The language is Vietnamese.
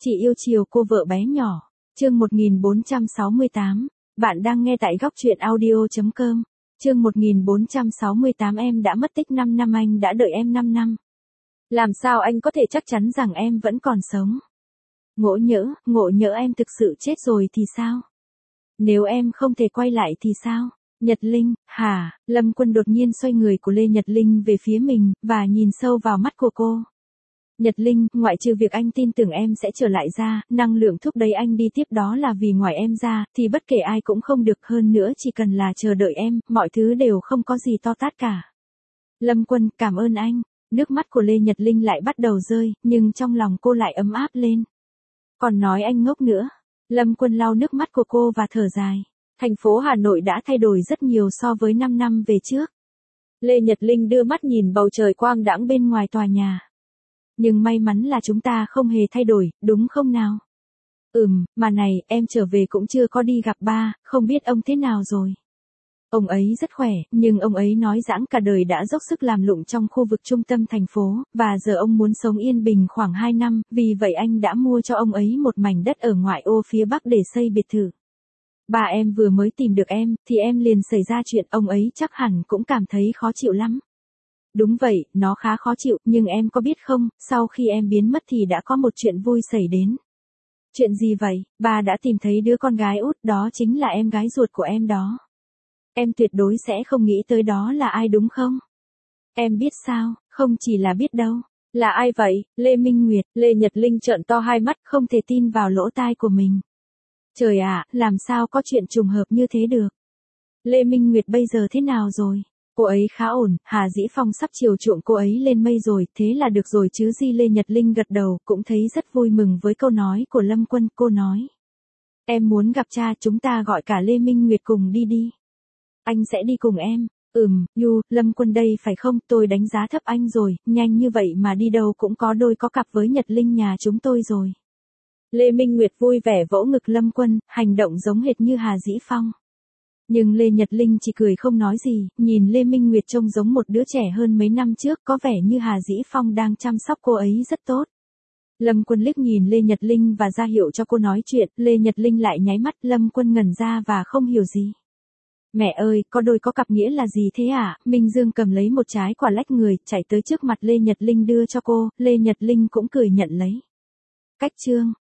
Chị yêu chiều cô vợ bé nhỏ. Chương 1468. Bạn đang nghe tại góc truyện audio.com. Chương 1468 em đã mất tích 5 năm, anh đã đợi em 5 năm. Làm sao anh có thể chắc chắn rằng em vẫn còn sống? Ngộ nhỡ em thực sự chết rồi thì sao? Nếu em không thể quay lại thì sao? Nhật Linh, hả? Lâm Quân đột nhiên xoay người của Lê Nhật Linh về phía mình, và nhìn sâu vào mắt của cô. Nhật Linh, ngoại trừ việc anh tin tưởng em sẽ trở lại ra, năng lượng thúc đẩy anh đi tiếp đó là vì ngoài em ra, thì bất kể ai cũng không được, hơn nữa chỉ cần là chờ đợi em, mọi thứ đều không có gì to tát cả. Lâm Quân, cảm ơn anh. Nước mắt của Lê Nhật Linh lại bắt đầu rơi, nhưng trong lòng cô lại ấm áp lên. Còn nói anh ngốc nữa. Lâm Quân lau nước mắt của cô và thở dài. Thành phố Hà Nội đã thay đổi rất nhiều so với 5 năm về trước. Lê Nhật Linh đưa mắt nhìn bầu trời quang đãng bên ngoài tòa nhà. Nhưng may mắn là chúng ta không hề thay đổi, đúng không nào? Mà này, em trở về cũng chưa có đi gặp ba, không biết ông thế nào rồi. Ông ấy rất khỏe, nhưng ông ấy nói giãn cả đời đã dốc sức làm lụng trong khu vực trung tâm thành phố, và giờ ông muốn sống yên bình khoảng 2 năm, vì vậy anh đã mua cho ông ấy một mảnh đất ở ngoại ô phía bắc để xây biệt thự. Ba em vừa mới tìm được em, thì em liền xảy ra chuyện, ông ấy chắc hẳn cũng cảm thấy khó chịu lắm. Đúng vậy, nó khá khó chịu, nhưng em có biết không, sau khi em biến mất thì đã có một chuyện vui xảy đến. Chuyện gì vậy? Ba đã tìm thấy đứa con gái út, đó chính là em gái ruột của em đó. Em tuyệt đối sẽ không nghĩ tới đó là ai đúng không? Em biết sao, không chỉ là biết đâu. Là ai vậy? Lê Minh Nguyệt. Lê Nhật Linh trợn to hai mắt, không thể tin vào lỗ tai của mình. Trời ạ, làm sao có chuyện trùng hợp như thế được? Lê Minh Nguyệt bây giờ thế nào rồi? Cô ấy khá ổn, Hà Dĩ Phong sắp chiều chuộng cô ấy lên mây rồi, thế là được rồi chứ gì. Lê Nhật Linh gật đầu, cũng thấy rất vui mừng với câu nói của Lâm Quân. Cô nói, em muốn gặp cha, chúng ta gọi cả Lê Minh Nguyệt cùng đi đi. Anh sẽ đi cùng em. Lâm Quân đây phải không, tôi đánh giá thấp anh rồi, nhanh như vậy mà đi đâu cũng có đôi có cặp với Nhật Linh nhà chúng tôi rồi. Lê Minh Nguyệt vui vẻ vỗ ngực Lâm Quân, hành động giống hệt như Hà Dĩ Phong. Nhưng Lê Nhật Linh chỉ cười không nói gì, nhìn Lê Minh Nguyệt trông giống một đứa trẻ hơn mấy năm trước, có vẻ như Hà Dĩ Phong đang chăm sóc cô ấy rất tốt. Lâm Quân liếc nhìn Lê Nhật Linh và ra hiệu cho cô nói chuyện, Lê Nhật Linh lại nháy mắt, Lâm Quân ngẩn ra và không hiểu gì. Mẹ ơi, có đôi có cặp nghĩa là gì thế ạ? Minh Dương cầm lấy một trái quả lách người, chạy tới trước mặt Lê Nhật Linh đưa cho cô, Lê Nhật Linh cũng cười nhận lấy. Cách chương